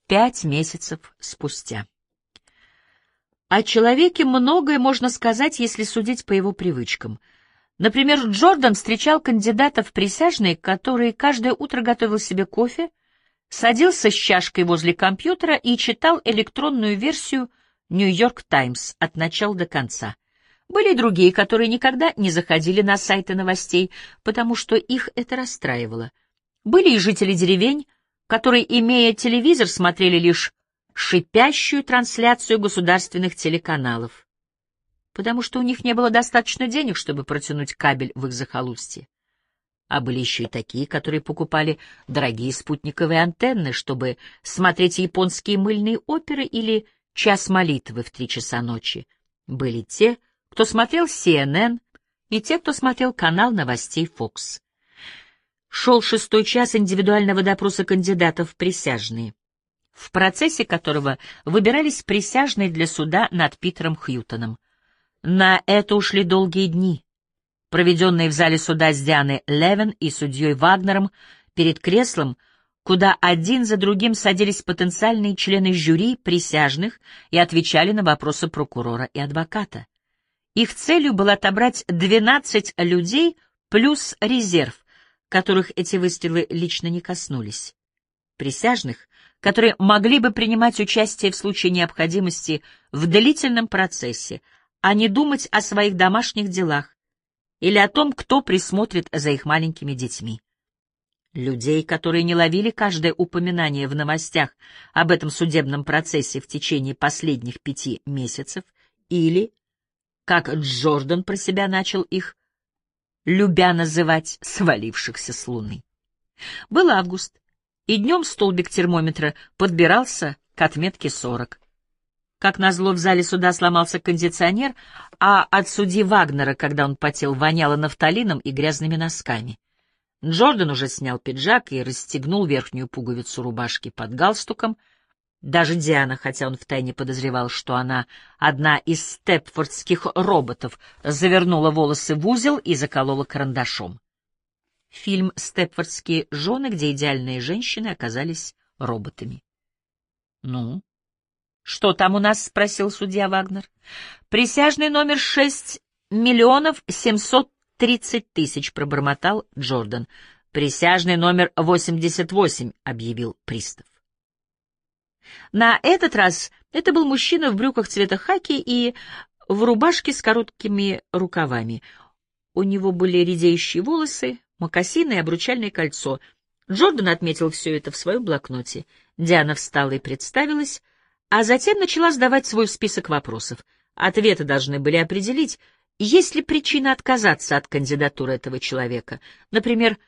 5 месяцев спустя. О человеке многое можно сказать, если судить по его привычкам. Например, Джордан встречал кандидатов в присяжные, который каждое утро готовил себе кофе, садился с чашкой возле компьютера и читал электронную версию «Нью-Йорк Таймс» от начала до конца. Были и другие, которые никогда не заходили на сайты новостей, потому что их это расстраивало. Были и жители деревень, которые, имея телевизор, смотрели лишь шипящую трансляцию государственных телеканалов, потому что у них не было достаточно денег, чтобы протянуть кабель в их захолустье. А были еще и такие, которые покупали дорогие спутниковые антенны, чтобы смотреть японские мыльные оперы или «Час молитвы» в 3 часа ночи. Были те, кто смотрел CNN, и те, кто смотрел канал новостей Fox. Шел 6-й час индивидуального допроса кандидатов в присяжные, в процессе которого выбирались присяжные для суда над Питером Хьютоном. На это ушли долгие дни, проведенные в зале суда с Дианой Левин и судьей Вагнером перед креслом, куда один за другим садились потенциальные члены жюри присяжных и отвечали на вопросы прокурора и адвоката. Их целью было отобрать 12 людей плюс резерв, которых эти выстрелы лично не коснулись. Присяжных, которые могли бы принимать участие в случае необходимости в длительном процессе, а не думать о своих домашних делах или о том, кто присмотрит за их маленькими детьми. Людей, которые не ловили каждое упоминание в новостях об этом судебном процессе в течение последних 5 месяцев, или, как Джордан про себя начал их, любя называть, свалившихся с луны. Был август, и днем столбик термометра подбирался к отметке 40. Как назло, в зале суда сломался кондиционер, а от судьи Вагнера, когда он потел, воняло нафталином и грязными носками. Джордан уже снял пиджак и расстегнул верхнюю пуговицу рубашки под галстуком. Даже Диана, хотя он втайне подозревал, что она одна из степфордских роботов, завернула волосы в узел и заколола карандашом. Фильм «Степфордские жены», где идеальные женщины оказались роботами. «Ну, что там у нас?» — спросил судья Вагнер. «Присяжный номер 6 730 000, пробормотал Джордан. «Присяжный номер 88», — объявил пристав. На этот раз это был мужчина в брюках цвета хаки и в рубашке с короткими рукавами. У него были редеющие волосы, мокасины и обручальное кольцо. Джордан отметил все это в своем блокноте. Диана встала и представилась, а затем начала сдавать свой список вопросов. Ответы должны были определить, есть ли причина отказаться от кандидатуры этого человека. Например,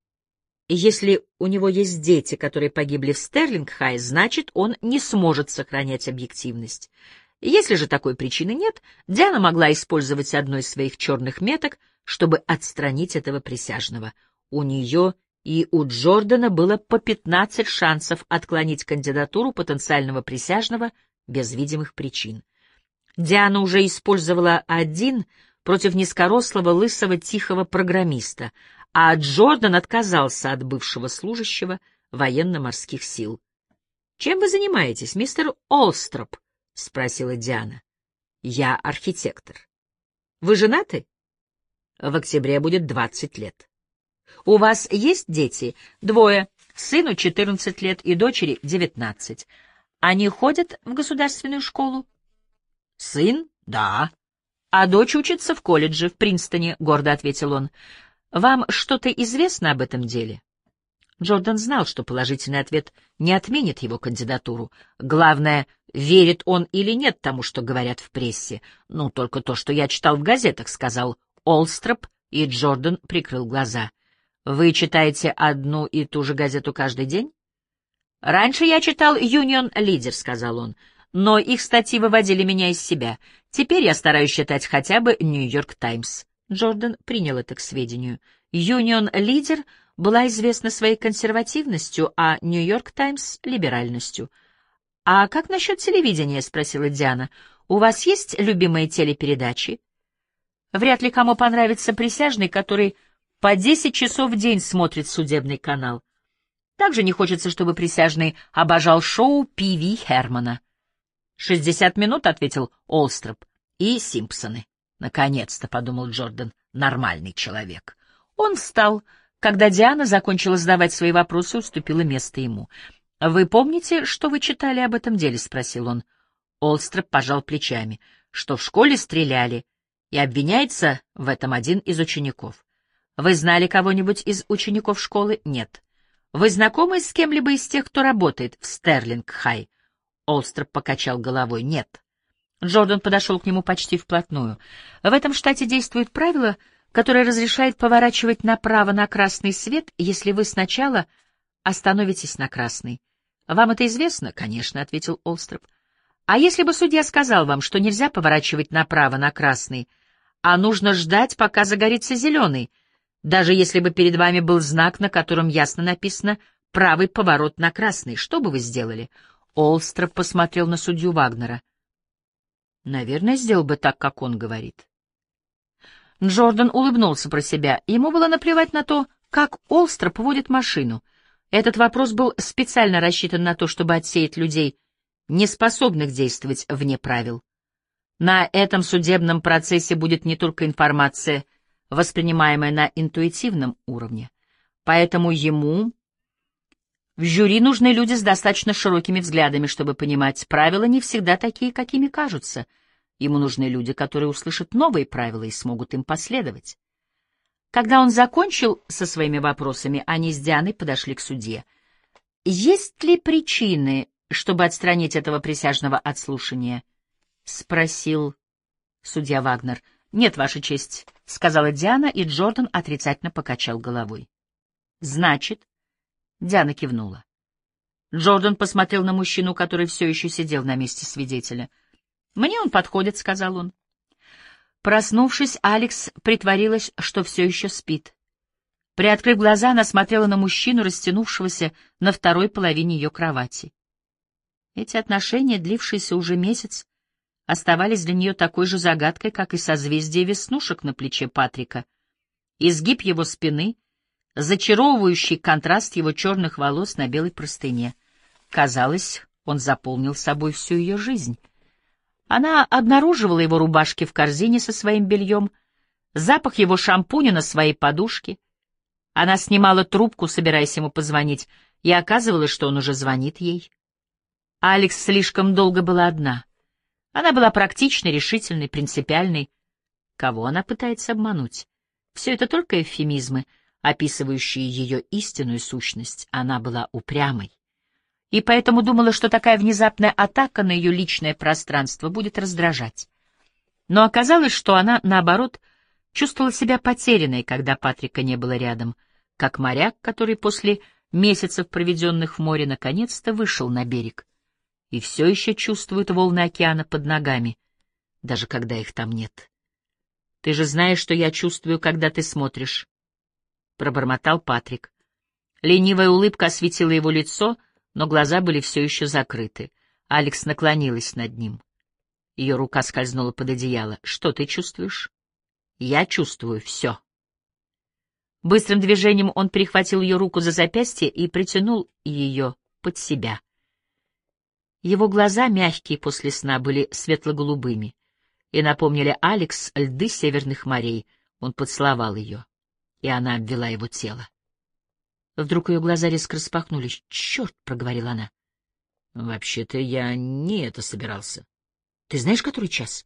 если у него есть дети, которые погибли в Стерлинг-Хай, значит, он не сможет сохранять объективность. Если же такой причины нет, Диана могла использовать одну из своих черных меток, чтобы отстранить этого присяжного. У нее и у Джордана было по 15 шансов отклонить кандидатуру потенциального присяжного без видимых причин. Диана уже использовала один против низкорослого, лысого, тихого программиста, а Джордан отказался от бывшего служащего военно-морских сил. «Чем вы занимаетесь, мистер Олстроп?» — спросила Диана. «Я архитектор». «Вы женаты?» «В октябре будет 20 лет». «У вас есть дети?» «2. Сыну 14 лет и дочери 19. Они ходят в государственную школу?» «Сын? Да. А дочь учится в колледже в Принстоне», — гордо ответил он. «Вам что-то известно об этом деле?» Джордан знал, что положительный ответ не отменит его кандидатуру. Главное, верит он или нет тому, что говорят в прессе. «Ну, только то, что я читал в газетах», — сказал Олстроп, и Джордан прикрыл глаза. «Вы читаете одну и ту же газету каждый день?» «Раньше я читал «Юнион Лидер», — сказал он, — «но их статьи выводили меня из себя. Теперь я стараюсь читать хотя бы «Нью-Йорк Таймс». Джордан принял это к сведению. «Юнион Лидер» была известна своей консервативностью, а «Нью-Йорк Таймс» — либеральностью. «А как насчет телевидения?» — спросила Диана. «У вас есть любимые телепередачи?» Вряд ли кому понравится присяжный, который по 10 часов в день смотрит судебный канал. Также не хочется, чтобы присяжный обожал шоу Пи-Ви Хермана. 60 минут, — ответил Олстроп, — и Симпсоны. Наконец-то, — подумал Джордан, — нормальный человек. Он встал, когда Диана закончила задавать свои вопросы и уступила место ему. — Вы помните, что вы читали об этом деле? — спросил он. Олстроп пожал плечами. — Что в школе стреляли, и обвиняется в этом один из учеников. — Вы знали кого-нибудь из учеников школы? — Нет. — Вы знакомы с кем-либо из тех, кто работает в Стерлинг-Хай? Олстроп покачал головой. — Нет. Джордан подошел к нему почти вплотную. — В этом штате действует правило, которое разрешает поворачивать направо на красный свет, если вы сначала остановитесь на красный. — Вам это известно? — Конечно, — ответил Олстроп. — А если бы судья сказал вам, что нельзя поворачивать направо на красный, а нужно ждать, пока загорится зеленый, даже если бы перед вами был знак, на котором ясно написано «правый поворот на красный», что бы вы сделали? Олстроп посмотрел на судью Вагнера. Наверное, сделал бы так, как он говорит. Джордан улыбнулся про себя. Ему было наплевать на то, как Олстроп водит машину. Этот вопрос был специально рассчитан на то, чтобы отсеять людей, не способных действовать вне правил. На этом судебном процессе будет не только информация, воспринимаемая на интуитивном уровне. Поэтому ему в жюри нужны люди с достаточно широкими взглядами, чтобы понимать, правила не всегда такие, какими кажутся. Ему нужны люди, которые услышат новые правила и смогут им последовать. Когда он закончил со своими вопросами, они с Дианой подошли к судье. «Есть ли причины, чтобы отстранить этого присяжного от слушания?» — спросил судья Вагнер. «Нет, Ваша честь», — сказала Диана, и Джордан отрицательно покачал головой. «Значит...» — Диана кивнула. Джордан посмотрел на мужчину, который все еще сидел на месте свидетеля. «Мне он подходит», — сказал он. Проснувшись, Алекс притворилась, что все еще спит. Приоткрыв глаза, она смотрела на мужчину, растянувшегося на второй половине ее кровати. Эти отношения, длившиеся уже месяц, оставались для нее такой же загадкой, как и созвездие веснушек на плече Патрика. Изгиб его спины, зачаровывающий контраст его черных волос на белой простыне. Казалось, он заполнил собой всю ее жизнь. Она обнаруживала его рубашки в корзине со своим бельем, запах его шампуня на своей подушке. Она снимала трубку, собираясь ему позвонить, и оказывалось, что он уже звонит ей. Алекс слишком долго была одна. Она была практичной, решительной, принципиальной. Кого она пытается обмануть? Все это только эвфемизмы, описывающие ее истинную сущность. Она была упрямой. И поэтому думала, что такая внезапная атака на ее личное пространство будет раздражать. Но оказалось, что она, наоборот, чувствовала себя потерянной, когда Патрика не было рядом, как моряк, который после месяцев, проведенных в море, наконец-то вышел на берег и все еще чувствует волны океана под ногами, даже когда их там нет. «Ты же знаешь, что я чувствую, когда ты смотришь», — пробормотал Патрик. Ленивая улыбка осветила его лицо, но глаза были все еще закрыты. Алекс наклонилась над ним. Ее рука скользнула под одеяло. «Что ты чувствуешь?» «Я чувствую все». Быстрым движением он перехватил ее руку за запястье и притянул ее под себя. Его глаза, мягкие после сна, были светло-голубыми и напомнили Алекс льды северных морей. Он поцеловал ее, и она обвела его тело. Вдруг ее глаза резко распахнулись. «Черт!» — проговорила она. «Вообще-то я не это собирался. Ты знаешь, который час?»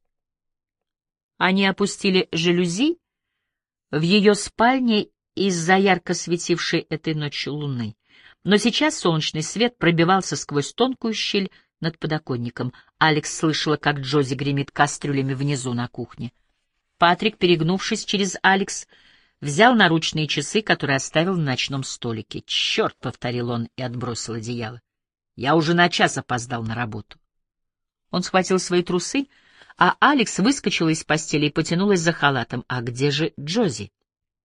Они опустили жалюзи в ее спальне из-за ярко светившей этой ночью луны. Но сейчас солнечный свет пробивался сквозь тонкую щель над подоконником. Алекс слышала, как Джози гремит кастрюлями внизу на кухне. Патрик, перегнувшись через Алекс, взял наручные часы, которые оставил на ночном столике. «Черт!» — повторил он и отбросил одеяло. «Я уже на час опоздал на работу». Он схватил свои трусы, а Алекс выскочила из постели и потянулась за халатом. «А где же Джози?»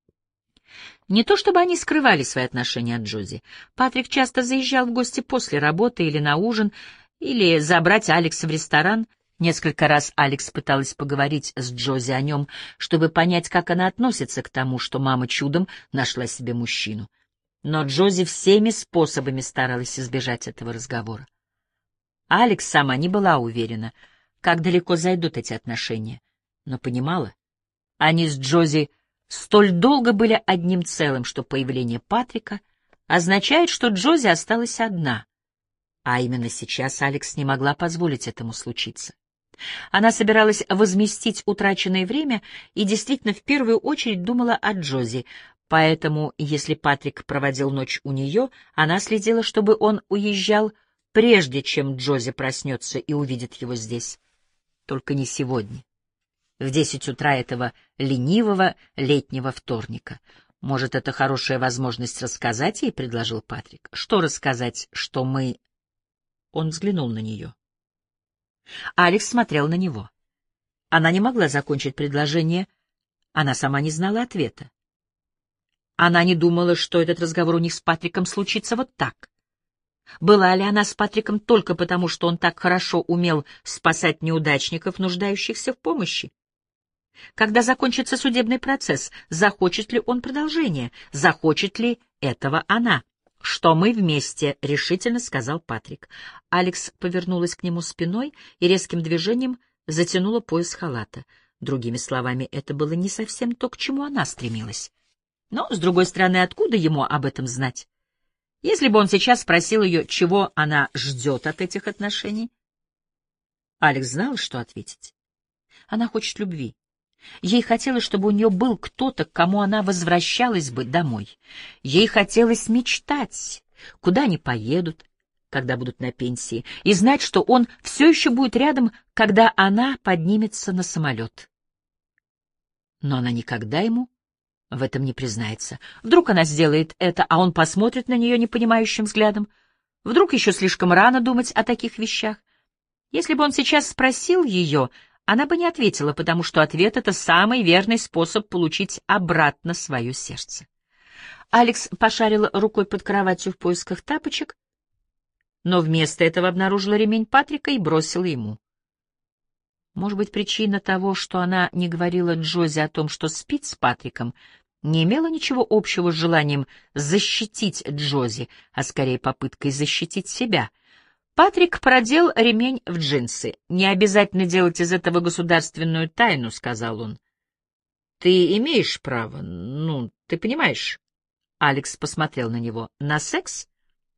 Не то чтобы они скрывали свои отношения от Джози. Патрик часто заезжал в гости после работы или на ужин, или забрать Алекса в ресторан. Несколько раз Алекс пыталась поговорить с Джози о нем, чтобы понять, как она относится к тому, что мама чудом нашла себе мужчину. Но Джози всеми способами старалась избежать этого разговора. Алекс сама не была уверена, как далеко зайдут эти отношения, но понимала, они с Джози столь долго были одним целым, что появление Патрика означает, что Джози осталась одна, а именно сейчас Алекс не могла позволить этому случиться. Она собиралась возместить утраченное время и действительно в первую очередь думала о Джози, поэтому, если Патрик проводил ночь у нее, она следила, чтобы он уезжал прежде, чем Джози проснется и увидит его здесь. Только не сегодня, в 10 утра этого ленивого летнего вторника. «Может, это хорошая возможность рассказать ей?» — предложил Патрик. «Что рассказать, что мы...» Он взглянул на нее. Алекс смотрел на него. Она не могла закончить предложение, она сама не знала ответа. Она не думала, что этот разговор у них с Патриком случится вот так. Была ли она с Патриком только потому, что он так хорошо умел спасать неудачников, нуждающихся в помощи? Когда закончится судебный процесс, захочет ли он продолжения, захочет ли этого она? «Что мы вместе», — решительно сказал Патрик. Алекс повернулась к нему спиной и резким движением затянула пояс халата. Другими словами, это было не совсем то, к чему она стремилась. Но, с другой стороны, откуда ему об этом знать? Если бы он сейчас спросил ее, чего она ждет от этих отношений, Алекс знал, что ответить. Она хочет любви. Ей хотелось, чтобы у нее был кто-то, к кому она возвращалась бы домой. Ей хотелось мечтать, куда они поедут, когда будут на пенсии, и знать, что он все еще будет рядом, когда она поднимется на самолет. Но она никогда ему в этом не признается. Вдруг она сделает это, а он посмотрит на нее непонимающим взглядом. Вдруг еще слишком рано думать о таких вещах. Если бы он сейчас спросил ее, она бы не ответила, потому что ответ — это самый верный способ получить обратно свое сердце. Алекс пошарила рукой под кроватью в поисках тапочек, но вместо этого обнаружила ремень Патрика и бросила ему. Может быть, причина того, что она не говорила Джози о том, что спит с Патриком, не имела ничего общего с желанием защитить Джози, а скорее попыткой защитить себя. Патрик продел ремень в джинсы. «Не обязательно делать из этого государственную тайну», — сказал он. «Ты имеешь право, ты понимаешь?» Алекс посмотрел на него. «На секс?»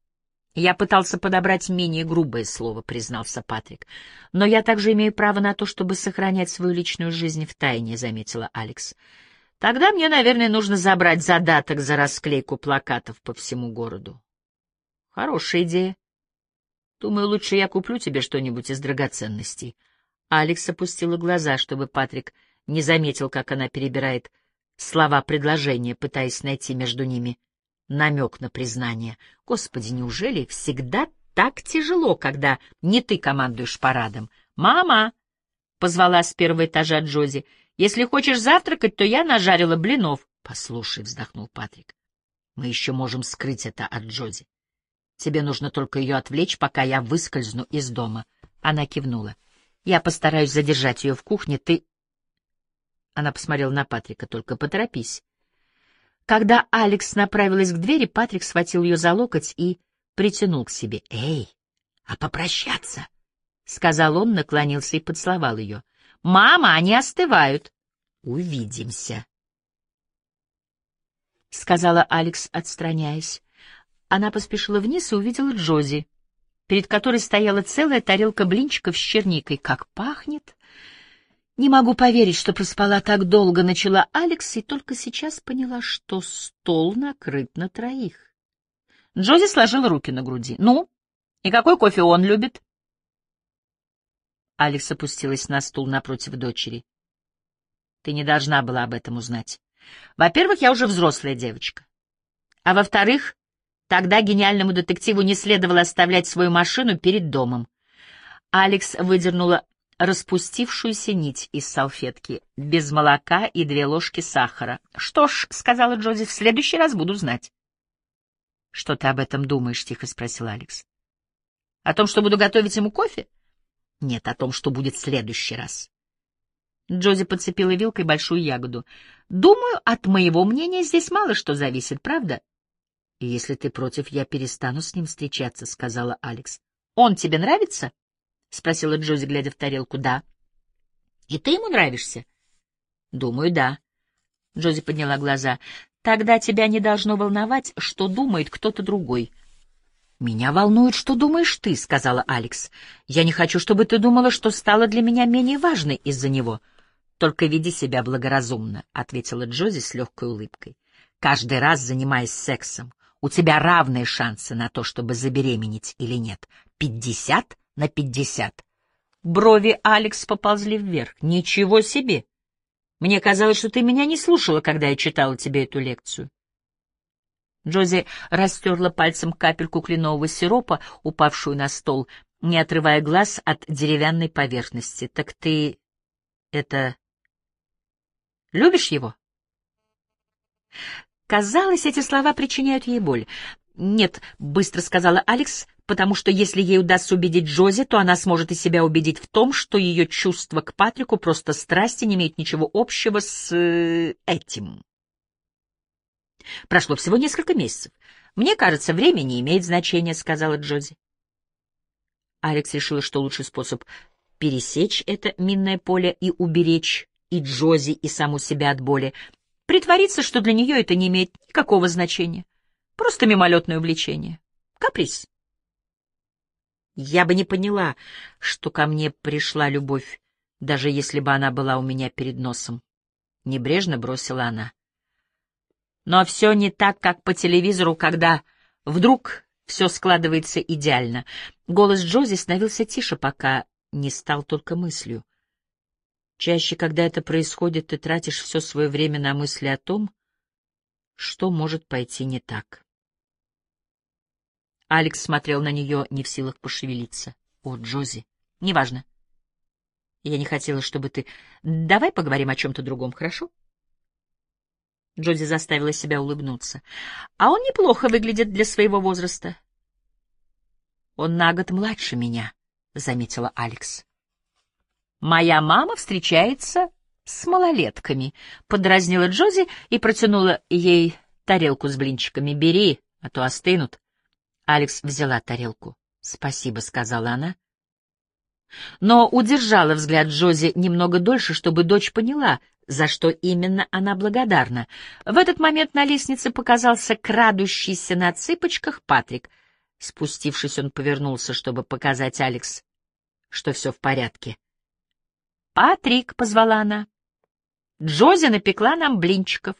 «Я пытался подобрать менее грубое слово», — признался Патрик. «Но я также имею право на то, чтобы сохранять свою личную жизнь в тайне», — заметила Алекс. «Тогда мне, наверное, нужно забрать задаток за расклейку плакатов по всему городу». «Хорошая идея. Думаю, лучше я куплю тебе что-нибудь из драгоценностей». Алекс опустила глаза, чтобы Патрик не заметил, как она перебирает слова предложения, пытаясь найти между ними намек на признание. Господи, неужели всегда так тяжело, когда не ты командуешь парадом? «Мама!» — позвала с первого этажа Джози. «Если хочешь завтракать, то я нажарила блинов». «Послушай», — вздохнул Патрик, — «мы еще можем скрыть это от Джози. Тебе нужно только ее отвлечь, пока я выскользну из дома». Она кивнула. «Я постараюсь задержать ее в кухне. Ты...» Она посмотрела на Патрика. «Только поторопись». Когда Алекс направилась к двери, Патрик схватил ее за локоть и притянул к себе. «Эй, а попрощаться?» — сказал он, наклонился и поцеловал ее. «Мама, они остывают». «Увидимся», — сказала Алекс, отстраняясь. Она поспешила вниз и увидела Джози, перед которой стояла целая тарелка блинчиков с черникой. «Как пахнет!» «Не могу поверить, что проспала так долго», — начала Алекс, и только сейчас поняла, что стол накрыт на троих. Джози сложила руки на груди. «Ну, и какой кофе он любит?» Алекс опустилась на стул напротив дочери. «Ты не должна была об этом узнать. Во-первых, я уже взрослая девочка. А во-вторых, тогда гениальному детективу не следовало оставлять свою машину перед домом». Алекс выдернула распустившуюся нить из салфетки, без молока и 2 ложки сахара. «Что ж», — сказала Джози, — «в следующий раз буду знать». «Что ты об этом думаешь?» — тихо спросил Алекс. «О том, что буду готовить ему кофе?» «Нет, о том, что будет в следующий раз». Джози подцепила вилкой большую ягоду. «Думаю, от моего мнения здесь мало что зависит, правда? «И если ты против, я перестану с ним встречаться», — сказала Алекс. «Он тебе нравится?» — спросила Джози, глядя в тарелку. «Да». «И ты ему нравишься?» «Думаю, да». Джози подняла глаза. «Тогда тебя не должно волновать, что думает кто-то другой». «Меня волнует, что думаешь ты», — сказала Алекс. «Я не хочу, чтобы ты думала, что стала для меня менее важной из-за него». «Только веди себя благоразумно», — ответила Джози с легкой улыбкой. «Каждый раз, занимаясь сексом, у тебя равные шансы на то, чтобы забеременеть или нет. 50/50». Брови Алекс поползли вверх. «Ничего себе! Мне казалось, что ты меня не слушала, когда я читала тебе эту лекцию». Джози растерла пальцем капельку кленового сиропа, упавшую на стол, не отрывая глаз от деревянной поверхности. «Так ты... это... любишь его?» Казалось, эти слова причиняют ей боль. «Нет», — быстро сказала Алекс, потому что если ей удастся убедить Джози, то она сможет и себя убедить в том, что ее чувства к Патрику просто страсти не имеют ничего общего с этим. «Прошло всего несколько месяцев. Мне кажется, время не имеет значения», — сказала Джози. Алекс решила, что лучший способ пересечь это минное поле и уберечь и Джози, и саму себя от боли — притвориться, что для нее это не имеет никакого значения. Просто мимолетное увлечение. Каприз. «Я бы не поняла, что ко мне пришла любовь, даже если бы она была у меня перед носом», — небрежно бросила она. Но все не так, как по телевизору, когда вдруг все складывается идеально. Голос Джози становился тише, пока не стал только мыслью. Чаще, когда это происходит, ты тратишь все свое время на мысли о том, что может пойти не так. Алекс смотрел на нее, не в силах пошевелиться. «О, Джози, неважно. Я не хотела, чтобы ты... Давай поговорим о чем-то другом, хорошо?» Джози заставила себя улыбнуться. «А он неплохо выглядит для своего возраста». «Он на год младше меня», — заметила Алекс. «Моя мама встречается с малолетками», — подразнила Джози и протянула ей тарелку с блинчиками. «Бери, а то остынут». Алекс взяла тарелку. «Спасибо», — сказала она. Но удержала взгляд Джози немного дольше, чтобы дочь поняла, за что именно она благодарна. В этот момент на лестнице показался крадущийся на цыпочках Патрик. Спустившись, он повернулся, чтобы показать Алекс, что все в порядке. «Патрик», — позвала она, — «Джози напекла нам блинчиков».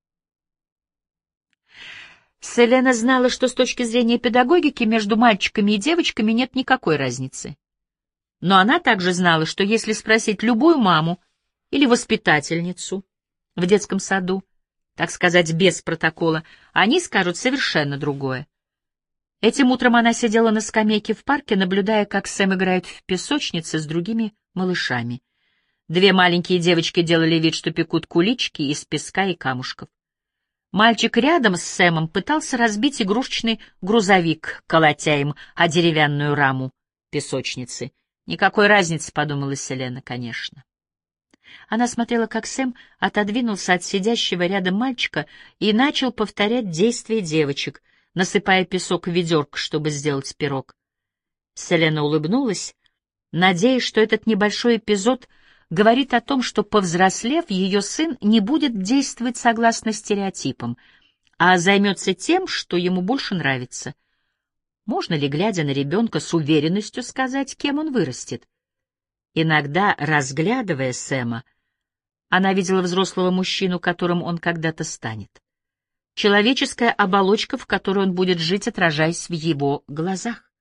Селена знала, что с точки зрения педагогики между мальчиками и девочками нет никакой разницы. Но она также знала, что если спросить любую маму или воспитательницу в детском саду, так сказать, без протокола, они скажут совершенно другое. Этим утром она сидела на скамейке в парке, наблюдая, как Сэм играет в песочнице с другими малышами. Две маленькие девочки делали вид, что пекут кулички из песка и камушков. Мальчик рядом с Сэмом пытался разбить игрушечный грузовик, колотя им о деревянную раму песочницы. «Никакой разницы», — подумала Селена, — «конечно». Она смотрела, как Сэм отодвинулся от сидящего рядом мальчика и начал повторять действия девочек, насыпая песок в ведерко, чтобы сделать пирог. Селена улыбнулась, надеясь, что этот небольшой эпизод говорит о том, что, повзрослев, ее сын не будет действовать согласно стереотипам, а займется тем, что ему больше нравится. Можно ли, глядя на ребенка, с уверенностью сказать, кем он вырастет? Иногда, разглядывая Сэма, она видела взрослого мужчину, которым он когда-то станет. Человеческая оболочка, в которой он будет жить, отражаясь в его глазах.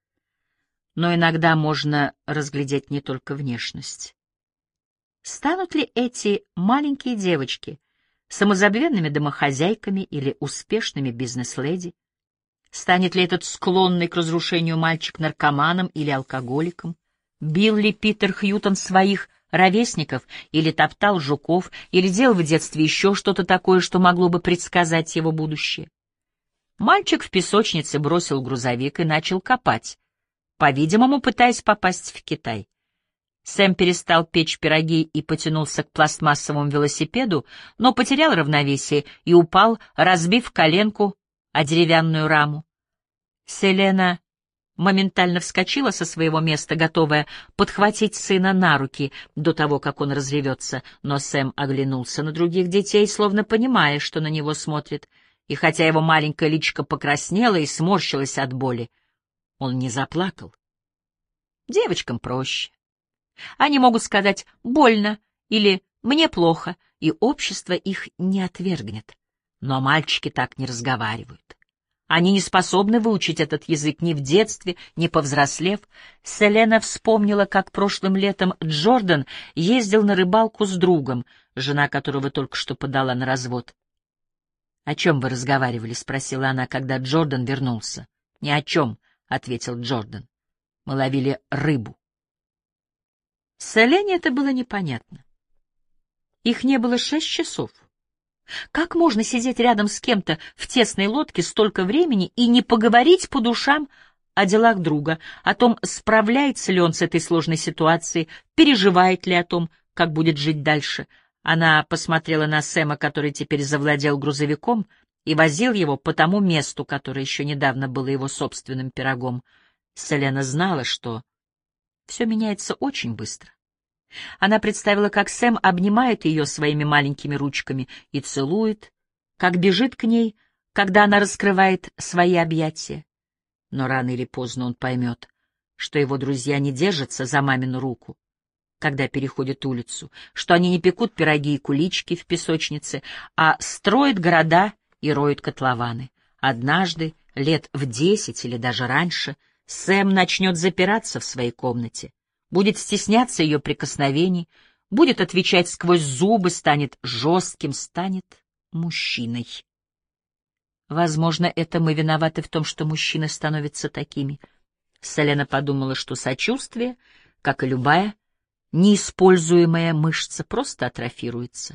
Но иногда можно разглядеть не только внешность. Станут ли эти маленькие девочки самозабвенными домохозяйками или успешными бизнес-леди? Станет ли этот склонный к разрушению мальчик наркоманом или алкоголиком? Бил ли Питер Хьютон своих ровесников, или топтал жуков, или делал в детстве еще что-то такое, что могло бы предсказать его будущее? Мальчик в песочнице бросил грузовик и начал копать, по-видимому, пытаясь попасть в Китай. Сэм перестал печь пироги и потянулся к пластмассовому велосипеду, но потерял равновесие и упал, разбив коленку о деревянную раму. Селена моментально вскочила со своего места, готовая подхватить сына на руки до того, как он разревется, но Сэм оглянулся на других детей, словно понимая, что на него смотрит, и хотя его маленькое личико покраснело и сморщилось от боли, он не заплакал. Девочкам проще. Они могут сказать «больно» или «мне плохо», и общество их не отвергнет. Но мальчики так не разговаривают. Они не способны выучить этот язык ни в детстве, ни повзрослев. Селена вспомнила, как прошлым летом Джордан ездил на рыбалку с другом, жена которого только что подала на развод. «О чем вы разговаривали?» — спросила она, когда Джордан вернулся. «Ни о чем», — ответил Джордан. «Мы ловили рыбу». Селене это было непонятно. Их не было 6 часов. Как можно сидеть рядом с кем-то в тесной лодке столько времени и не поговорить по душам о делах друга, о том, справляется ли он с этой сложной ситуацией, переживает ли о том, как будет жить дальше? Она посмотрела на Сэма, который теперь завладел грузовиком и возил его по тому месту, которое еще недавно было его собственным пирогом. Селена знала, что все меняется очень быстро. Она представила, как Сэм обнимает ее своими маленькими ручками и целует, как бежит к ней, когда она раскрывает свои объятия. Но рано или поздно он поймет, что его друзья не держатся за мамину руку, когда переходят улицу, что они не пекут пироги и кулички в песочнице, а строят города и роют котлованы. Однажды, лет в 10 или даже раньше, Сэм начнет запираться в своей комнате, будет стесняться ее прикосновений, будет отвечать сквозь зубы, станет жестким, станет мужчиной. Возможно, это мы виноваты в том, что мужчины становятся такими. Селена подумала, что сочувствие, как и любая неиспользуемая мышца, просто атрофируется.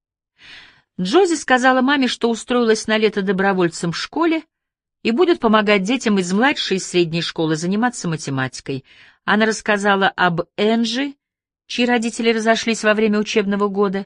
Джози сказала маме, что устроилась на лето добровольцем в школе и будет помогать детям из младшей и средней школы заниматься математикой. Она рассказала об Энджи, чьи родители разошлись во время учебного года,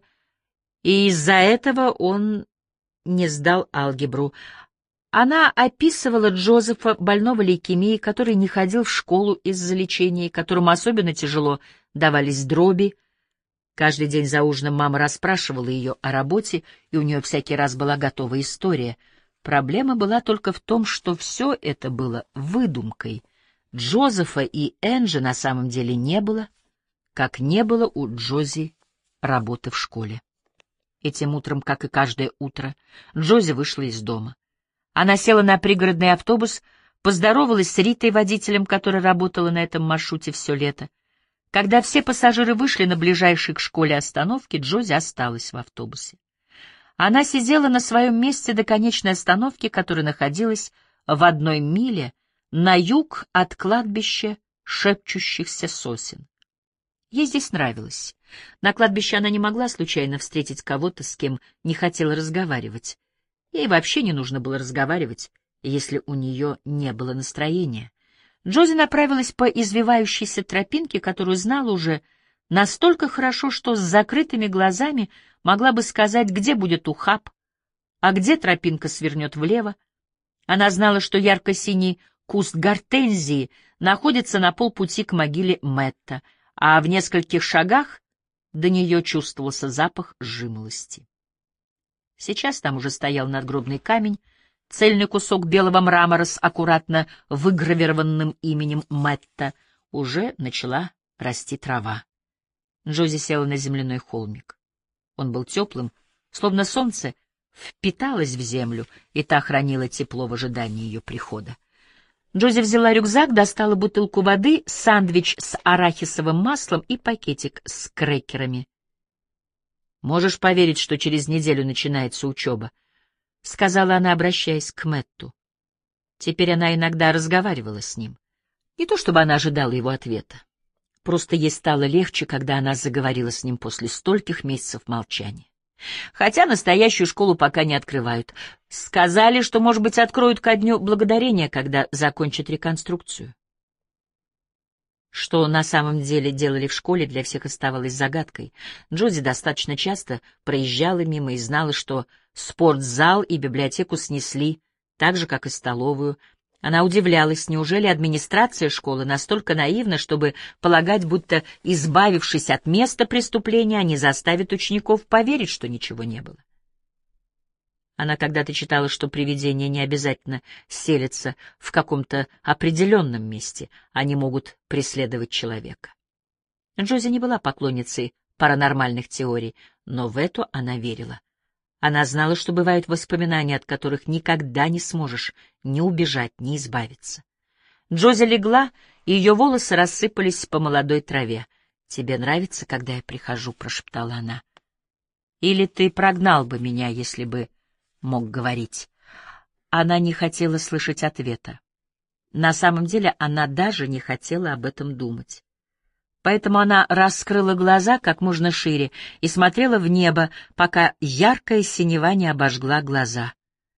и из-за этого он не сдал алгебру. Она описывала Джозефа, больного лейкемией, который не ходил в школу из-за лечения, которому особенно тяжело давались дроби. Каждый день за ужином мама расспрашивала ее о работе, и у нее всякий раз была готова история. Проблема была только в том, что все это было выдумкой. Джозефа и Энджи на самом деле не было, как не было у Джози работы в школе. Этим утром, как и каждое утро, Джози вышла из дома. Она села на пригородный автобус, поздоровалась с Ритой, водителем, которая работала на этом маршруте все лето. Когда все пассажиры вышли на ближайшей к школе остановке, Джози осталась в автобусе. Она сидела на своем месте до конечной остановки, которая находилась в 1 миле на юг от кладбища шепчущихся сосен. Ей здесь нравилось. На кладбище она не могла случайно встретить кого-то, с кем не хотела разговаривать. Ей вообще не нужно было разговаривать, если у нее не было настроения. Джози направилась по извивающейся тропинке, которую знала уже настолько хорошо, что с закрытыми глазами могла бы сказать, где будет ухаб, а где тропинка свернет влево. Она знала, что ярко-синий куст гортензии находится на полпути к могиле Мэтта, а в нескольких шагах до нее чувствовался запах жимолости. Сейчас там уже стоял надгробный камень, цельный кусок белого мрамора с аккуратно выгравированным именем Мэтта. Уже начала расти трава. Джози села на земляной холмик. Он был теплым, словно солнце впиталось в землю, и та хранила тепло в ожидании ее прихода. Джози взяла рюкзак, достала бутылку воды, сэндвич с арахисовым маслом и пакетик с крекерами. «Можешь поверить, что через неделю начинается учеба?» — сказала она, обращаясь к Мэтту. Теперь она иногда разговаривала с ним. Не то чтобы она ожидала его ответа. Просто ей стало легче, когда она заговорила с ним после стольких месяцев молчания. Хотя настоящую школу пока не открывают. Сказали, что, может быть, откроют ко Дню Благодарения, когда закончат реконструкцию. Что на самом деле делали в школе, для всех оставалось загадкой. Джози достаточно часто проезжала мимо и знала, что спортзал и библиотеку снесли так же, как и столовую. Она удивлялась, неужели администрация школы настолько наивна, чтобы полагать, будто, избавившись от места преступления, они заставят учеников поверить, что ничего не было. Она когда-то читала, что привидения не обязательно селятся в каком-то определенном месте, они могут преследовать человека. Джози не была поклонницей паранормальных теорий, но в эту она верила. Она знала, что бывают воспоминания, от которых никогда не сможешь ни убежать, ни избавиться. Джози легла, и ее волосы рассыпались по молодой траве. «Тебе нравится, когда я прихожу?» — прошептала она. «Или ты прогнал бы меня, если бы мог говорить?» Она не хотела слышать ответа. На самом деле она даже не хотела об этом думать. Поэтому она раскрыла глаза как можно шире и смотрела в небо, пока яркая синева не обожгла глаза.